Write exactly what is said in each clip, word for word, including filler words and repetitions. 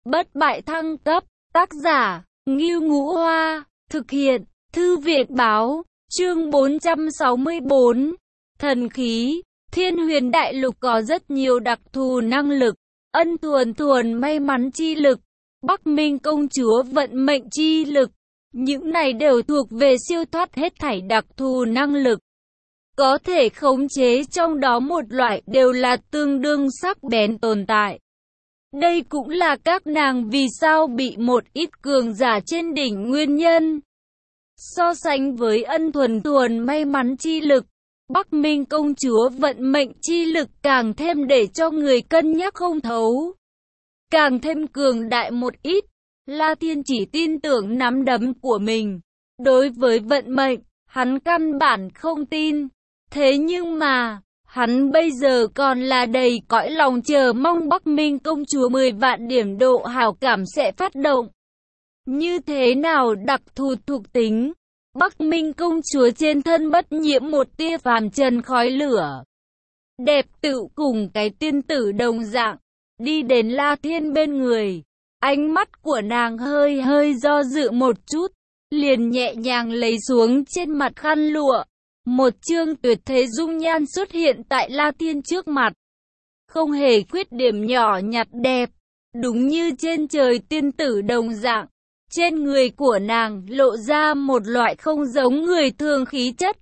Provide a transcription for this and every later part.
Bất bại thăng cấp, tác giả, Ngưu Ngũ Hoa, thực hiện, Thư viện báo, chương bốn trăm sáu mươi bốn, thần khí, Thiên Huyền Đại Lục có rất nhiều đặc thù năng lực, ân thuần thuần may mắn chi lực, Bắc Minh công chúa vận mệnh chi lực, những này đều thuộc về siêu thoát hết thảy đặc thù năng lực. Có thể khống chế trong đó một loại đều là tương đương sắc bén tồn tại. Đây cũng là các nàng vì sao bị một ít cường giả trên đỉnh nguyên nhân. So sánh với ân thuần thuần may mắn chi lực, Bắc Minh công chúa vận mệnh chi lực càng thêm để cho người cân nhắc không thấu. Càng thêm cường đại một ít, La Thiên chỉ tin tưởng nắm đấm của mình. Đối với vận mệnh, hắn căn bản không tin. Thế nhưng mà, hắn bây giờ còn là đầy cõi lòng chờ mong Bắc Minh công chúa mười vạn điểm độ hảo cảm sẽ phát động. Như thế nào đặc thù thuộc tính? Bắc Minh công chúa trên thân bất nhiễm một tia phàm trần khói lửa. Đẹp tự cùng cái tiên tử đồng dạng, đi đến La Thiên bên người. Ánh mắt của nàng hơi hơi do dự một chút, liền nhẹ nhàng lấy xuống trên mặt khăn lụa. Một chương tuyệt thế dung nhan xuất hiện tại La Thiên trước mặt. Không hề khuyết điểm nhỏ nhặt đẹp, đúng như trên trời tiên tử đồng dạng. Trên người của nàng lộ ra một loại không giống người thường khí chất.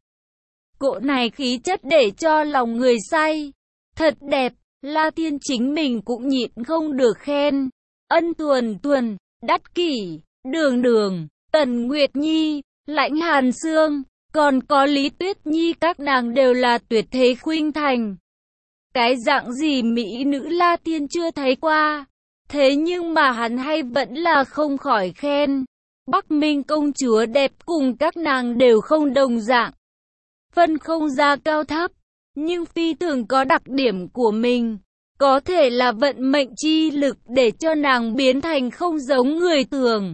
Cỗ này khí chất để cho lòng người say. Thật đẹp, La Thiên chính mình cũng nhịn không được khen. Ân thuần thuần, đắc kỷ, đường đường, Tần Nguyệt Nhi, Lãnh Hàn Sương, còn có Lý Tuyết Nhi, các nàng đều là tuyệt thế khuynh thành. Cái dạng gì mỹ nữ La Thiên chưa thấy qua. Thế nhưng mà hắn hay vẫn là không khỏi khen. Bắc Minh công chúa đẹp cùng các nàng đều không đồng dạng. Phân không ra cao thấp, nhưng phi thường có đặc điểm của mình. Có thể là vận mệnh chi lực để cho nàng biến thành không giống người thường.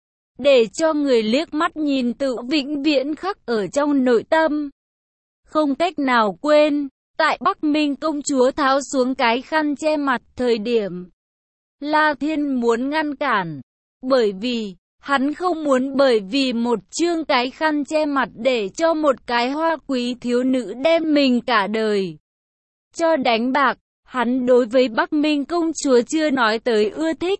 Để cho người liếc mắt nhìn tự vĩnh viễn khắc ở trong nội tâm. Không cách nào quên, tại Bắc Minh công chúa tháo xuống cái khăn che mặt thời điểm. La Thiên muốn ngăn cản, bởi vì, hắn không muốn bởi vì một chương cái khăn che mặt để cho một cái hoa quý thiếu nữ đem mình cả đời cho đánh bạc. Hắn đối với Bắc Minh công chúa chưa nói tới ưa thích.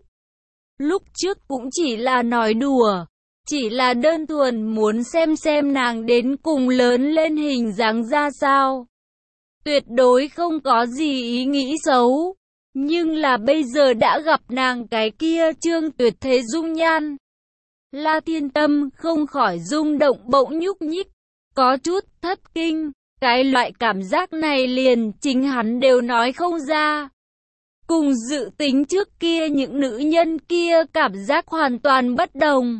Lúc trước cũng chỉ là nói đùa, chỉ là đơn thuần muốn xem xem nàng đến cùng lớn lên hình dáng ra sao. Tuyệt đối không có gì ý nghĩ xấu. Nhưng là bây giờ đã gặp nàng cái kia trương tuyệt thế dung nhan. La Thiên tâm không khỏi rung động bỗng nhúc nhích, có chút thất kinh. Cái loại cảm giác này liền chính hắn đều nói không ra. Cùng dự tính trước kia những nữ nhân kia cảm giác hoàn toàn bất đồng.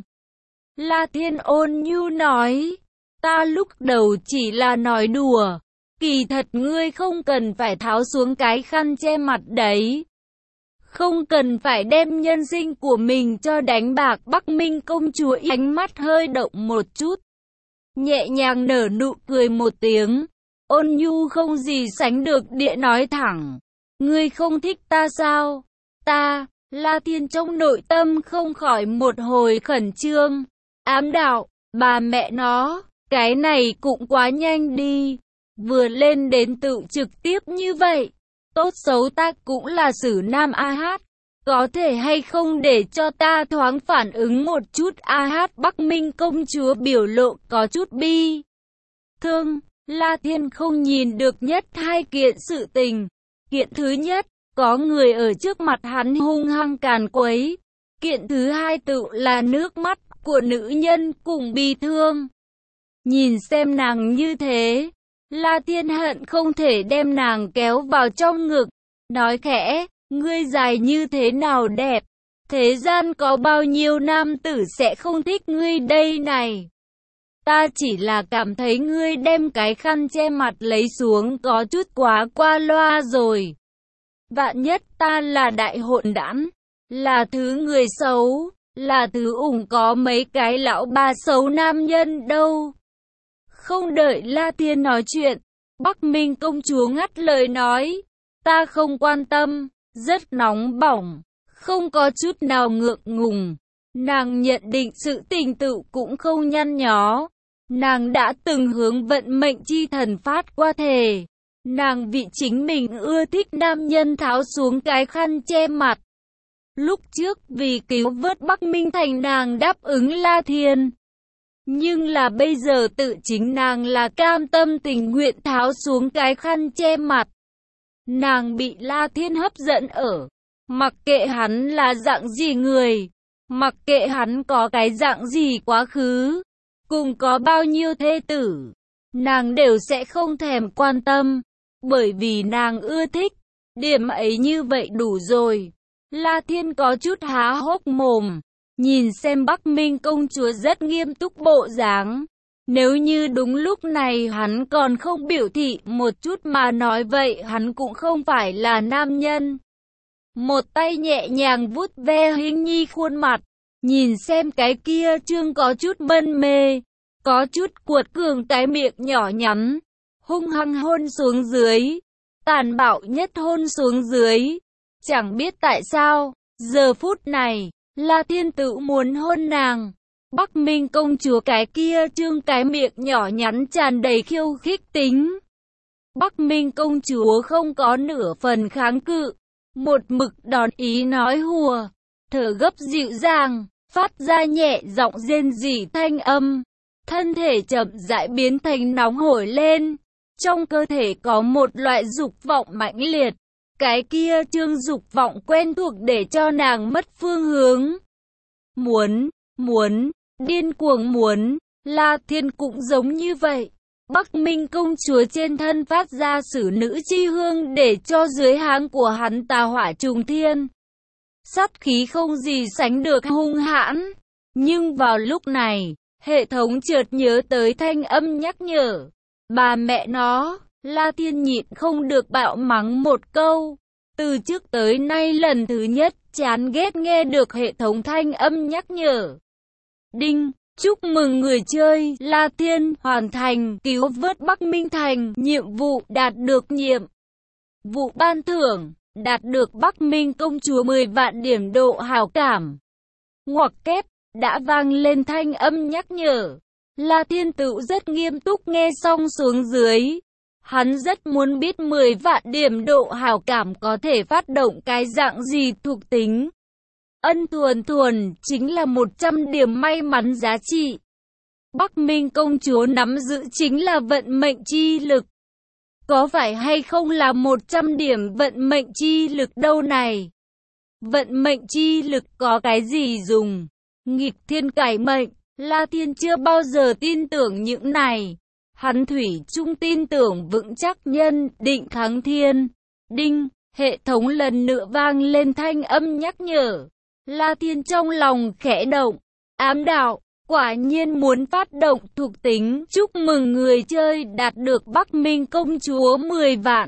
La Thiên ôn nhu nói, ta lúc đầu chỉ là nói đùa. Kỳ thật ngươi không cần phải tháo xuống cái khăn che mặt đấy. Không cần phải đem nhân sinh của mình cho đánh bạc. Bắc Minh công chúa ánh mắt hơi động một chút. Nhẹ nhàng nở nụ cười một tiếng. Ôn nhu không gì sánh được địa nói thẳng. Ngươi không thích ta sao? Ta, La Thiên trong nội tâm không khỏi một hồi khẩn trương. Ám đạo, bà mẹ nó, cái này cũng quá nhanh đi. Vừa lên đến tự trực tiếp như vậy, tốt xấu ta cũng là sử nam a hát, có thể hay không để cho ta thoáng phản ứng một chút a hát? Bắc Minh công chúa biểu lộ có chút bi thương. La Thiên không nhìn được nhất hai kiện sự tình. Kiện thứ nhất, có người ở trước mặt hắn hung hăng càn quấy. Kiện thứ hai tự là nước mắt của nữ nhân cùng bi thương. Nhìn xem nàng như thế, La Thiên hận không thể đem nàng kéo vào trong ngực, nói khẽ, ngươi dài như thế nào đẹp, thế gian có bao nhiêu nam tử sẽ không thích ngươi đây này. Ta chỉ là cảm thấy ngươi đem cái khăn che mặt lấy xuống có chút quá qua loa rồi. Vạn nhất ta là đại hỗn đản, là thứ người xấu, là thứ ủng có mấy cái lão bà xấu nam nhân đâu. Không đợi La Thiên nói chuyện, Bắc Minh công chúa ngắt lời nói, ta không quan tâm, rất nóng bỏng, không có chút nào ngượng ngùng. Nàng nhận định sự tình tựu cũng không nhăn nhó. Nàng đã từng hướng vận mệnh chi thần phát qua thề. Nàng vì chính mình ưa thích nam nhân tháo xuống cái khăn che mặt. Lúc trước vì cứu vớt Bắc Minh Thành nàng đáp ứng La Thiên. Nhưng là bây giờ tự chính nàng là cam tâm tình nguyện tháo xuống cái khăn che mặt. Nàng bị La Thiên hấp dẫn ở. Mặc kệ hắn là dạng gì người. Mặc kệ hắn có cái dạng gì quá khứ. Cùng có bao nhiêu thê tử. Nàng đều sẽ không thèm quan tâm. Bởi vì nàng ưa thích. Điểm ấy như vậy đủ rồi. La Thiên có chút há hốc mồm. Nhìn xem Bắc Minh công chúa rất nghiêm túc bộ dáng. Nếu như đúng lúc này hắn còn không biểu thị một chút mà nói vậy hắn cũng không phải là nam nhân. Một tay nhẹ nhàng vuốt ve Hình Nhi khuôn mặt. Nhìn xem cái kia trương có chút mân mê. Có chút cuột cường cái miệng nhỏ nhắn. Hung hăng hôn xuống dưới. Tàn bạo nhất hôn xuống dưới. Chẳng biết tại sao, giờ phút này, La Thiên tự muốn hôn nàng. Bắc Minh công chúa cái kia trương cái miệng nhỏ nhắn tràn đầy khiêu khích tính. Bắc Minh công chúa không có nửa phần kháng cự. Một mực đón ý nói hùa. Thở gấp dịu dàng, phát ra nhẹ giọng rên rỉ thanh âm. Thân thể chậm rãi biến thành nóng hổi lên. Trong cơ thể có một loại dục vọng mãnh liệt. Cái kia trương dục vọng quen thuộc để cho nàng mất phương hướng. Muốn, muốn, điên cuồng muốn, La Thiên cũng giống như vậy. Bắc Minh công chúa trên thân phát ra sử nữ chi hương để cho dưới háng của hắn tà hỏa trùng thiên. Sát khí không gì sánh được hung hãn. Nhưng vào lúc này, hệ thống chợt nhớ tới thanh âm nhắc nhở. Bà mẹ nó, La Thiên nhịn không được bạo mắng một câu. Từ trước tới nay lần thứ nhất chán ghét nghe được hệ thống thanh âm nhắc nhở. Đinh, chúc mừng người chơi La Thiên hoàn thành cứu vớt Bắc Minh Thành, nhiệm vụ đạt được nhiệm vụ ban thưởng, đạt được Bắc Minh công chúa mười vạn điểm độ hảo cảm. Ngoặc kép, đã vang lên thanh âm nhắc nhở. La Thiên tự rất nghiêm túc nghe xong xuống dưới. Hắn rất muốn biết mười vạn điểm độ hảo cảm có thể phát động cái dạng gì thuộc tính. Ân thuần thuần chính là một trăm điểm may mắn giá trị. Bắc Minh công chúa nắm giữ chính là vận mệnh chi lực. Có phải hay không là một trăm điểm vận mệnh chi lực đâu này? Vận mệnh chi lực có cái gì dùng? Nghịch thiên cải mệnh, La Thiên chưa bao giờ tin tưởng những này. Hắn thủy chung tin tưởng vững chắc nhân định thắng thiên. Đinh, hệ thống lần nữa vang lên thanh âm nhắc nhở. La Thiên trong lòng khẽ động, ám đạo, quả nhiên muốn phát động thuộc tính. Chúc mừng người chơi đạt được Bắc Minh công chúa mười vạn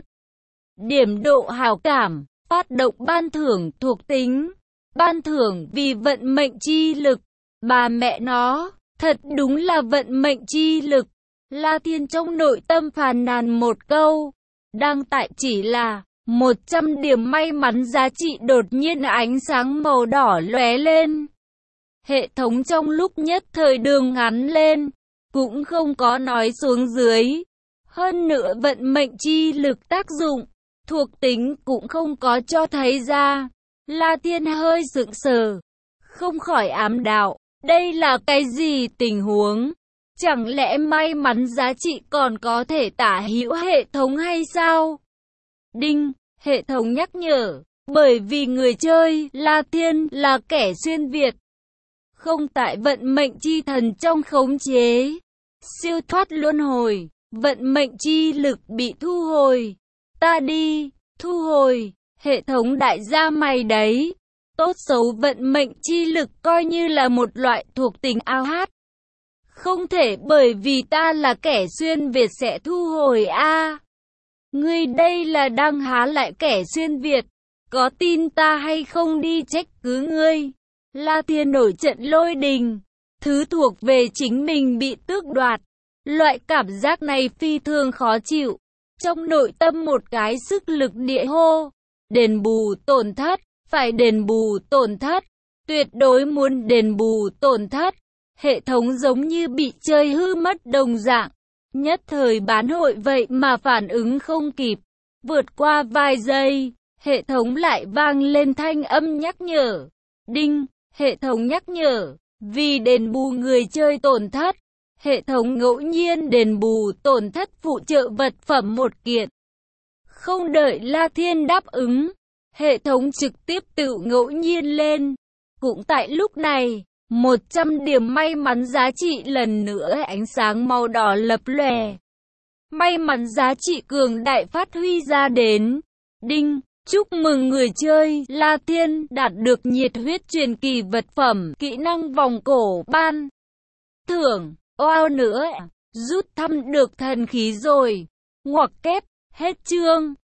điểm độ hảo cảm, phát động ban thưởng thuộc tính. Ban thưởng vì vận mệnh chi lực. Bà mẹ nó, thật đúng là vận mệnh chi lực. La Thiên trong nội tâm phàn nàn một câu. Đang tại chỉ là một trăm điểm may mắn giá trị đột nhiên ánh sáng màu đỏ lóe lên. Hệ thống trong lúc nhất thời đường ngắn lên, cũng không có nói xuống dưới. Hơn nữa vận mệnh chi lực tác dụng, thuộc tính cũng không có cho thấy ra. La Thiên hơi sững sờ, không khỏi ám đạo, đây là cái gì tình huống? Chẳng lẽ may mắn giá trị còn có thể tả hữu hệ thống hay sao? Đinh, hệ thống nhắc nhở, bởi vì người chơi La Thiên là kẻ xuyên Việt, không tại vận mệnh chi thần trong khống chế, siêu thoát luân hồi, vận mệnh chi lực bị thu hồi. Ta đi, thu hồi, hệ thống đại gia mày đấy. Tốt xấu vận mệnh chi lực coi như là một loại thuộc tính a hát. Không thể bởi vì ta là kẻ xuyên Việt sẽ thu hồi a. À. Ngươi đây là đang há lại kẻ xuyên Việt. Có tin ta hay không đi trách cứ ngươi. La Thiên nổi trận lôi đình. Thứ thuộc về chính mình bị tước đoạt. Loại cảm giác này phi thường khó chịu. Trong nội tâm một cái sức lực địa hô. Đền bù tổn thất. phải đền bù tổn thất. Tuyệt đối muốn đền bù tổn thất. Hệ thống giống như bị chơi hư mất đồng dạng. Nhất thời bán hội vậy mà phản ứng không kịp. Vượt qua vài giây, hệ thống lại vang lên thanh âm nhắc nhở. Đinh, hệ thống nhắc nhở. Vì đền bù người chơi tổn thất, hệ thống ngẫu nhiên đền bù tổn thất phụ trợ vật phẩm một kiện. Không đợi La Thiên đáp ứng, hệ thống trực tiếp tự ngẫu nhiên lên. Cũng tại lúc này, một trăm điểm may mắn giá trị lần nữa ánh sáng màu đỏ lập lòe. May mắn giá trị cường đại phát huy ra đến. Đinh, chúc mừng người chơi La Thiên đạt được nhiệt huyết truyền kỳ vật phẩm, kỹ năng vòng cổ ban thưởng. Wow nữa, rút thăm được thần khí rồi. Ngoặc kép, hết chương.